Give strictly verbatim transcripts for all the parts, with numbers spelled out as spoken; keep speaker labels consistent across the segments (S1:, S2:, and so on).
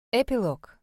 S1: Эпилог.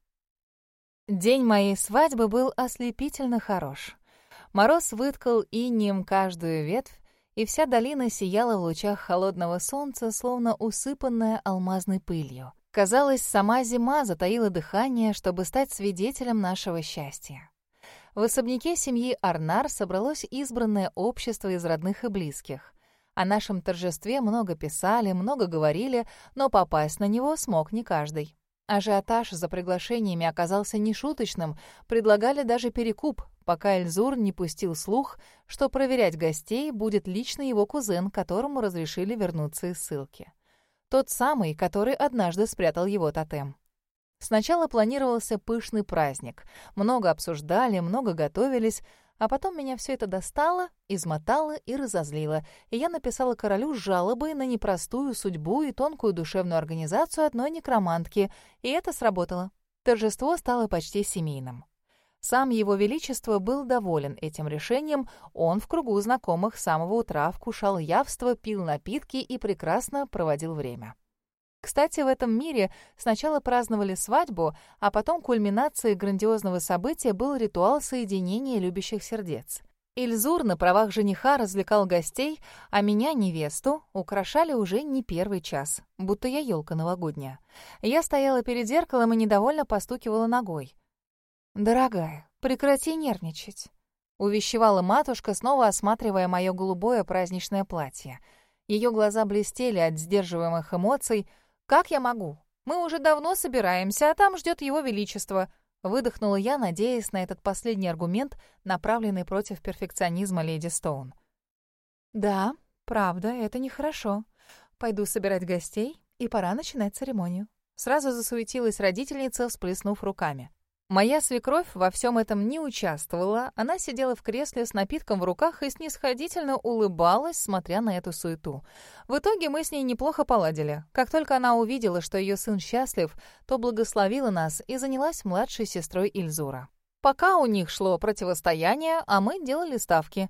S1: День моей свадьбы был ослепительно хорош. Мороз выткал инеем каждую ветвь, и вся долина сияла в лучах холодного солнца, словно усыпанная алмазной пылью. Казалось, сама зима затаила дыхание, чтобы стать свидетелем нашего счастья. В особняке семьи Арнар собралось избранное общество из родных и близких. О нашем торжестве много писали, много говорили, но попасть на него смог не каждый. Ажиотаж за приглашениями оказался нешуточным, предлагали даже перекуп, пока Эльзур не пустил слух, что проверять гостей будет лично его кузен, которому разрешили вернуться из ссылки. Тот самый, который однажды спрятал его тотем. Сначала планировался пышный праздник. Много обсуждали, много готовились, а потом меня все это достало, измотало и разозлило, и я написала королю с жалобой на непростую судьбу и тонкую душевную организацию одной некромантки, и это сработало. Торжество стало почти семейным. Сам его величество был доволен этим решением, он в кругу знакомых с самого утра вкушал явство, пил напитки и прекрасно проводил время. Кстати, в этом мире сначала праздновали свадьбу, а потом кульминацией грандиозного события был ритуал соединения любящих сердец. Эльзур на правах жениха развлекал гостей, а меня, невесту, украшали уже не первый час, будто я елка новогодняя. Я стояла перед зеркалом и недовольно постукивала ногой. «Дорогая, прекрати нервничать», — увещевала матушка, снова осматривая мое голубое праздничное платье. Ее глаза блестели от сдерживаемых эмоций. «Как я могу? Мы уже давно собираемся, а там ждет его величество», — выдохнула я, надеясь на этот последний аргумент, направленный против перфекционизма леди Стоун. «Да, правда, это нехорошо. Пойду собирать гостей, и пора начинать церемонию». Сразу засуетилась родительница, всплеснув руками. Моя свекровь во всем этом не участвовала, она сидела в кресле с напитком в руках и снисходительно улыбалась, смотря на эту суету. В итоге мы с ней неплохо поладили. Как только она увидела, что ее сын счастлив, то благословила нас и занялась младшей сестрой Эльзура. Пока у них шло противостояние, а мы делали ставки.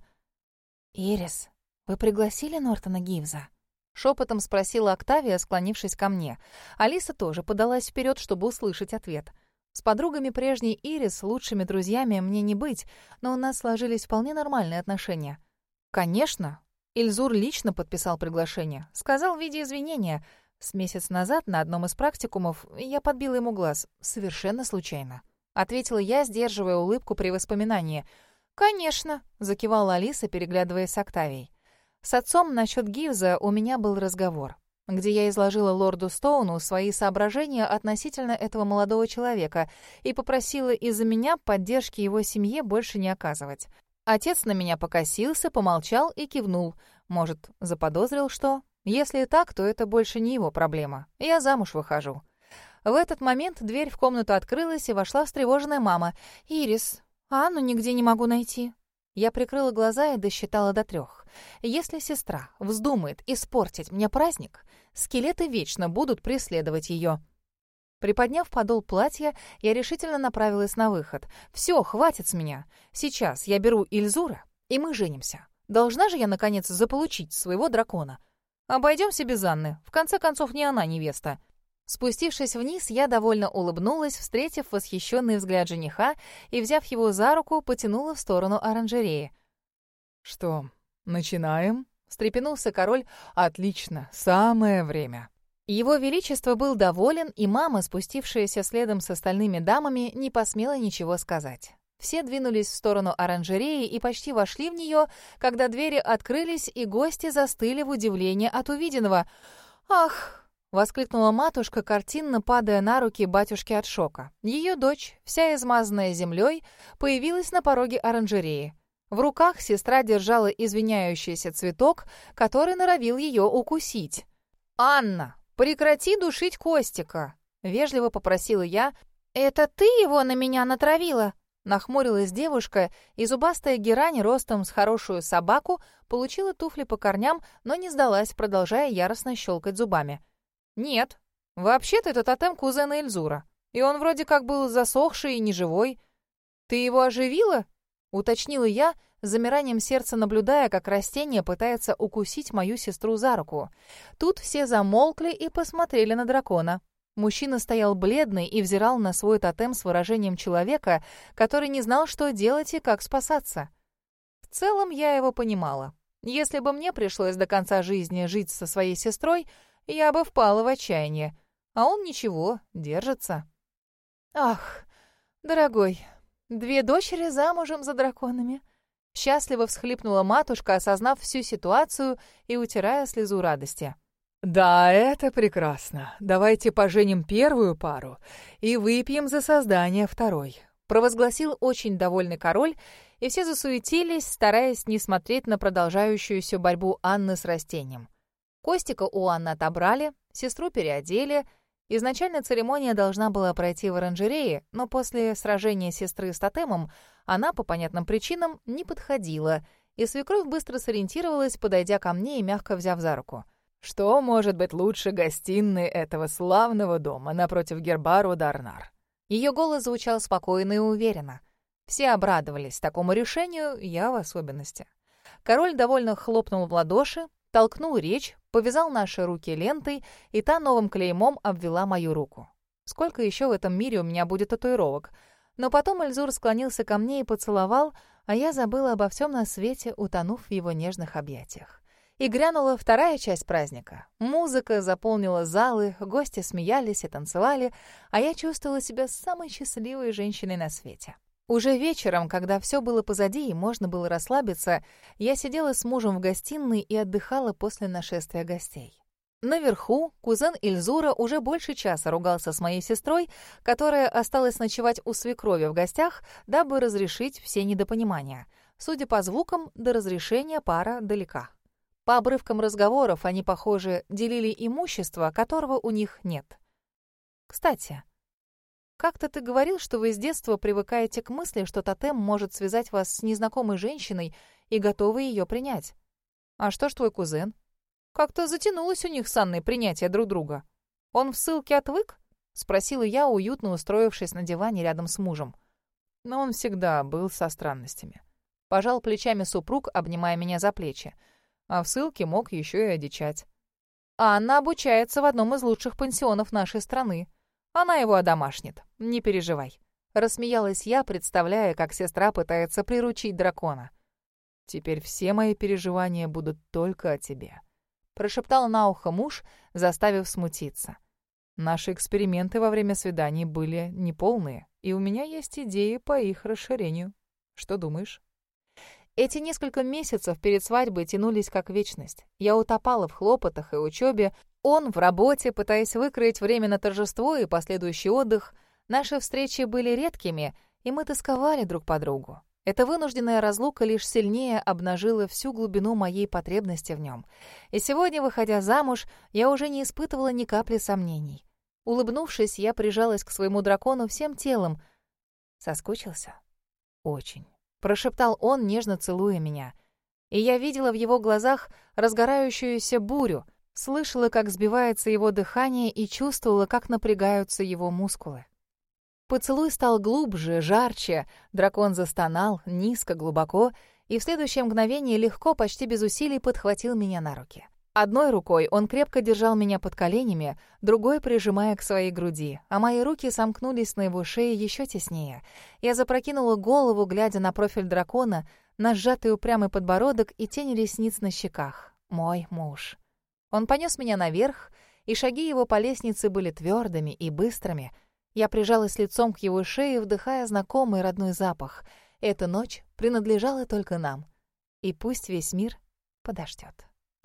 S1: «Ирис, вы пригласили Нортона Гивза?» — шепотом спросила Октавия, склонившись ко мне. Алиса тоже подалась вперед, чтобы услышать ответ. С подругами прежней Ирис, лучшими друзьями, мне не быть, но у нас сложились вполне нормальные отношения. Конечно, Эльзур лично подписал приглашение, сказал в виде извинения. С месяц назад на одном из практикумов я подбила ему глаз, совершенно случайно. Ответила я, сдерживая улыбку при воспоминании. «Конечно», — закивала Алиса, переглядываясь с Октавией. С отцом насчет Гивза у меня был разговор, где я изложила лорду Стоуну свои соображения относительно этого молодого человека и попросила из-за меня поддержки его семье больше не оказывать. Отец на меня покосился, помолчал и кивнул. Может, заподозрил что? Если и так, то это больше не его проблема. Я замуж выхожу. В этот момент дверь в комнату открылась, и вошла встревоженная мама. «Ирис, Анну нигде не могу найти». Я прикрыла глаза и досчитала до трех. Если сестра вздумает испортить мне праздник, скелеты вечно будут преследовать ее. Приподняв подол платья, я решительно направилась на выход. «Все, хватит с меня. Сейчас я беру Эльзура, и мы женимся. Должна же я, наконец, заполучить своего дракона. Обойдемся без Анны. В конце концов, не она невеста». Спустившись вниз, я довольно улыбнулась, встретив восхищенный взгляд жениха и, взяв его за руку, потянула в сторону оранжереи. «Что, начинаем?» — встрепенулся король. «Отлично, самое время». Его величество был доволен, и мама, спустившаяся следом с остальными дамами, не посмела ничего сказать. Все двинулись в сторону оранжереи и почти вошли в нее, когда двери открылись, и гости застыли в удивлении от увиденного. «Ах!» — воскликнула матушка, картинно падая на руки батюшки от шока. Ее дочь, вся измазанная землей, появилась на пороге оранжереи. В руках сестра держала извиняющийся цветок, который норовил ее укусить. «Анна, прекрати душить Костика!» — вежливо попросила я. «Это ты его на меня натравила?» — нахмурилась девушка, и зубастая герань ростом с хорошую собаку получила туфли по корням, но не сдалась, продолжая яростно щелкать зубами. «Нет, вообще-то это тотем кузена Эльзура, и он вроде как был засохший и неживой. Ты его оживила?» — уточнила я, с замиранием сердца наблюдая, как растение пытается укусить мою сестру за руку. Тут все замолкли и посмотрели на дракона. Мужчина стоял бледный и взирал на свой тотем с выражением человека, который не знал, что делать и как спасаться. В целом я его понимала. Если бы мне пришлось до конца жизни жить со своей сестрой, я бы впала в отчаяние. А он ничего, держится. «Ах, дорогой, две дочери замужем за драконами». Счастливо всхлипнула матушка, осознав всю ситуацию и утирая слезу радости.
S2: «Да, это прекрасно. Давайте поженим первую пару и выпьем за создание второй»,
S1: — провозгласил очень довольный король, и все засуетились, стараясь не смотреть на продолжающуюся борьбу Анны с растением. Костика у Анны отобрали, сестру переодели. Изначально церемония должна была пройти в оранжерее, но после сражения сестры с тотемом она, по понятным причинам, не подходила, и свекровь быстро сориентировалась, подойдя ко мне и мягко взяв за руку.
S2: «Что может быть лучше гостиной этого славного дома напротив герба рода Арнар?»
S1: Ее голос звучал спокойно и уверенно. Все обрадовались такому решению, я в особенности. Король довольно хлопнул в ладоши, толкнул речь, повязал наши руки лентой, и та новым клеймом обвела мою руку. Сколько еще в этом мире у меня будет татуировок? Но потом Эльзур склонился ко мне и поцеловал, а я забыла обо всем на свете, утонув в его нежных объятиях. И грянула вторая часть праздника. Музыка заполнила залы, гости смеялись и танцевали, а я чувствовала себя самой счастливой женщиной на свете. Уже вечером, когда все было позади и можно было расслабиться, я сидела с мужем в гостиной и отдыхала после нашествия гостей. Наверху кузен Эльзура уже больше часа ругался с моей сестрой, которая осталась ночевать у свекрови в гостях, дабы разрешить все недопонимания. Судя по звукам, до разрешения пара далека. По обрывкам разговоров они, похоже, делили имущество, которого у них нет. Кстати, как-то ты говорил, что вы с детства привыкаете к мысли, что тотем может связать вас с незнакомой женщиной и готовы ее принять. А что ж твой кузен? Как-то затянулось у них с Анной принятие друг друга. Он в ссылке отвык? Спросила я, уютно устроившись на диване рядом с мужем.
S2: Но он всегда был со странностями.
S1: Пожал плечами супруг, обнимая меня за плечи.
S2: А в ссылке мог еще и одичать.
S1: Анна обучается в одном из лучших пансионов нашей страны. Она его одомашнит, не переживай. Рассмеялась я, представляя, как сестра пытается приручить дракона.
S2: «Теперь все мои переживания будут только о тебе»,
S1: — прошептал на ухо муж, заставив смутиться.
S2: «Наши эксперименты во время свиданий были неполные, и у меня есть идеи по их расширению. Что думаешь?»
S1: Эти несколько месяцев перед свадьбой тянулись как вечность. Я утопала в хлопотах и учебе, он в работе, пытаясь выкроить время на торжество и последующий отдых. Наши встречи были редкими, и мы тосковали друг по другу. Эта вынужденная разлука лишь сильнее обнажила всю глубину моей потребности в нем. И сегодня, выходя замуж, я уже не испытывала ни капли сомнений. Улыбнувшись, я прижалась к своему дракону всем телом. Соскучился? Очень. Прошептал он, нежно целуя меня. И я видела в его глазах разгорающуюся бурю, слышала, как сбивается его дыхание, и чувствовала, как напрягаются его мускулы. Поцелуй стал глубже, жарче, дракон застонал, низко, глубоко, и в следующее мгновение легко, почти без усилий, подхватил меня на руки. Одной рукой он крепко держал меня под коленями, другой прижимая к своей груди, а мои руки сомкнулись на его шее еще теснее. Я запрокинула голову, глядя на профиль дракона, на сжатый упрямый подбородок и тень ресниц на щеках. Мой муж. Он понес меня наверх, и шаги его по лестнице были твердыми и быстрыми. Я прижалась лицом к его шее, вдыхая знакомый родной запах. Эта ночь принадлежала только нам. И пусть весь мир подождет.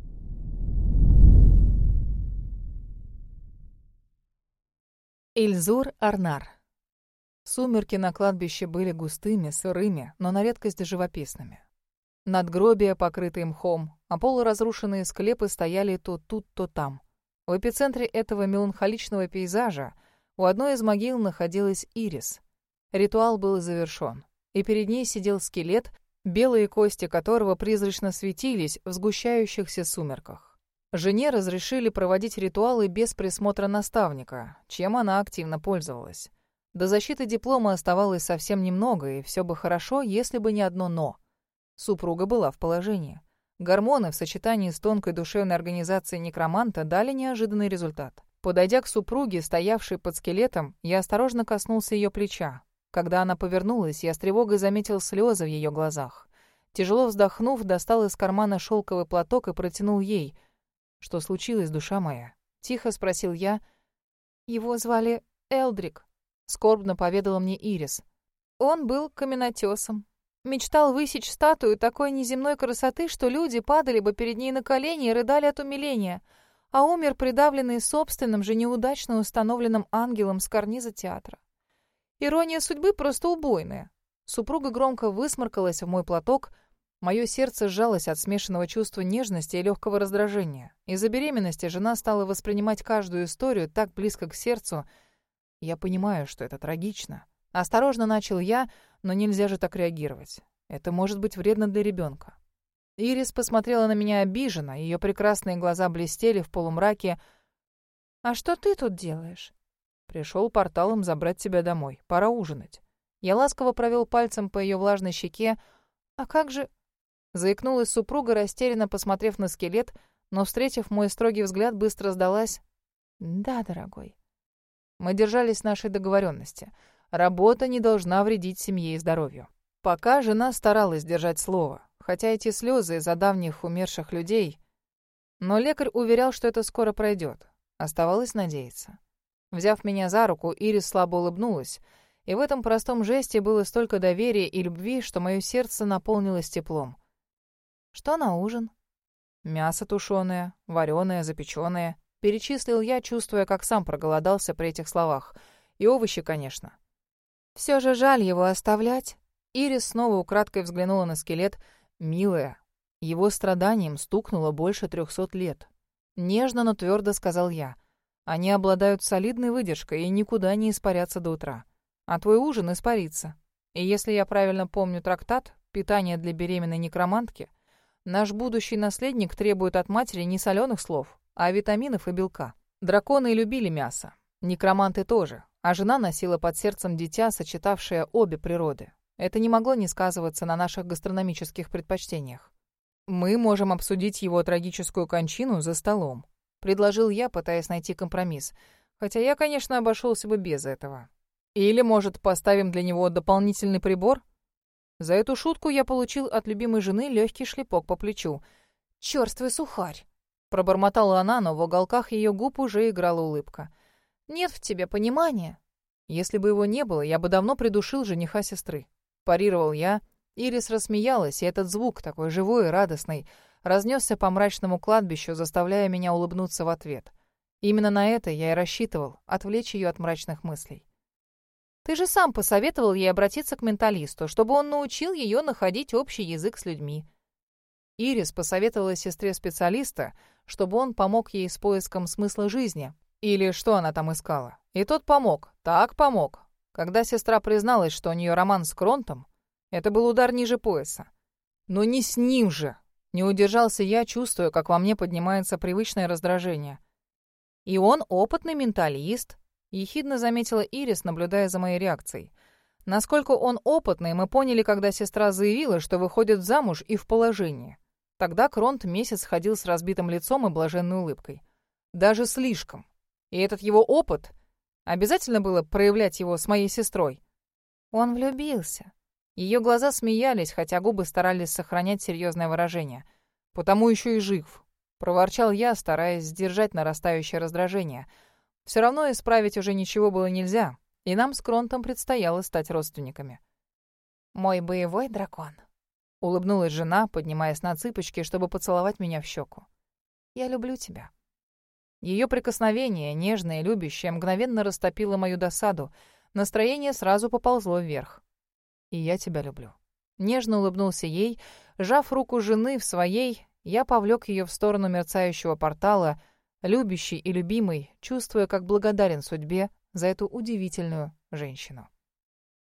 S2: Эльзур Арнар. Сумерки на кладбище были густыми, сырыми, но на редкость живописными. Надгробия, покрытые мхом, а полуразрушенные склепы стояли то тут, то там. В эпицентре этого меланхоличного пейзажа у одной из могил находилась Ирис. Ритуал был завершён, и перед ней сидел скелет, белые кости которого призрачно светились в сгущающихся сумерках. Жене разрешили проводить ритуалы без присмотра наставника, чем она активно пользовалась. До защиты диплома оставалось совсем немного, и все бы хорошо, если бы не одно «но». Супруга была в положении. Гормоны в сочетании с тонкой душевной организацией некроманта дали неожиданный результат. Подойдя к супруге, стоявшей под скелетом, я осторожно коснулся ее плеча. Когда она повернулась, я с тревогой заметил слезы в ее глазах. Тяжело вздохнув, достал из кармана шелковый платок и протянул ей. «Что случилось, душа моя?» — тихо спросил я. «Его звали Элдрик», — скорбно поведала мне Ирис. «Он был каменотесом. Мечтал высечь статую такой неземной красоты, что люди падали бы перед ней на колени и рыдали от умиления, а умер придавленный собственным же неудачно установленным ангелом с карниза театра. Ирония судьбы просто убойная». Супруга громко высморкалась в мой платок. Мое сердце сжалось от смешанного чувства нежности и легкого раздражения. Из-за беременности жена стала воспринимать каждую историю так близко к сердцу. Я понимаю, что это трагично. Осторожно начал я, но нельзя же так реагировать. Это может быть вредно для ребенка. Ирис посмотрела на меня обиженно, ее прекрасные глаза блестели в полумраке. «А что ты тут делаешь?» «Пришел порталом забрать тебя домой. Пора ужинать». Я ласково провел пальцем по ее влажной щеке. «А как же...» Заикнулась супруга, растерянно посмотрев на скелет, но, встретив мой строгий взгляд, быстро сдалась. «Да, дорогой». Мы держались нашей договоренности. Работа не должна вредить семье и здоровью. Пока жена старалась держать слово, хотя эти слезы из-за давних умерших людей. Но лекарь уверял, что это скоро пройдет. Оставалось надеяться. Взяв меня за руку, Ирис слабо улыбнулась, и в этом простом жесте было столько доверия и любви, что мое сердце наполнилось теплом. «Что на ужин?» «Мясо тушеное, вареное, запеченное», — перечислил я, чувствуя, как сам проголодался при этих словах. И овощи, конечно. «Все же жаль его оставлять». Ирис снова украдкой взглянула на скелет. «Милая, его страданием стукнуло больше трехсот лет». Нежно, но твердо сказал я. «Они обладают солидной выдержкой и никуда не испарятся до утра. А твой ужин испарится. И если я правильно помню трактат «Питание для беременной некромантки», наш будущий наследник требует от матери не соленых слов, а витаминов и белка. Драконы любили мясо. Некроманты тоже. А жена носила под сердцем дитя, сочетавшее обе природы. Это не могло не сказываться на наших гастрономических предпочтениях. «Мы можем обсудить его трагическую кончину за столом», — предложил я, пытаясь найти компромисс. Хотя я, конечно, обошелся бы без этого. «Или, может, поставим для него дополнительный прибор?» За эту шутку я получил от любимой жены легкий шлепок по плечу. «Чёрствый сухарь!» — пробормотала она, но в уголках ее губ уже играла улыбка. «Нет в тебе понимания». «Если бы его не было, я бы давно придушил жениха сестры». Парировал я. Ирис рассмеялась, и этот звук, такой живой и радостный, разнесся по мрачному кладбищу, заставляя меня улыбнуться в ответ. Именно на это я и рассчитывал, отвлечь ее от мрачных мыслей. «Ты же сам посоветовал ей обратиться к менталисту, чтобы он научил ее находить общий язык с людьми». Ирис посоветовала сестре специалиста, чтобы он помог ей с поиском смысла жизни. Или что она там искала. И тот помог, так помог. Когда сестра призналась, что у нее роман с Кронтом, это был удар ниже пояса. Но не с ним же! Не удержался я, чувствуя, как во мне поднимается привычное раздражение. «И он опытный менталист», — ехидно заметила Ирис, наблюдая за моей реакцией. Насколько он опытный, мы поняли, когда сестра заявила, что выходит замуж и в положении. Тогда Кронт месяц ходил с разбитым лицом и блаженной улыбкой. Даже слишком. И этот его опыт... Обязательно было проявлять его с моей сестрой. Он влюбился. Ее глаза смеялись, хотя губы старались сохранять серьезное выражение. «Потому еще и жив», — проворчал я, стараясь сдержать нарастающее раздражение. Все равно исправить уже ничего было нельзя, и нам с Кронтом предстояло стать родственниками. «Мой боевой дракон», — улыбнулась жена, поднимаясь на цыпочки, чтобы поцеловать меня в щеку. «Я люблю тебя». Ее прикосновение, нежное и любящее, мгновенно растопило мою досаду. Настроение сразу поползло вверх. «И я тебя люблю». Нежно улыбнулся ей. Сжав руку жены в своей, я повлек ее в сторону мерцающего портала, любящий и любимый, чувствуя, как благодарен судьбе за эту удивительную женщину.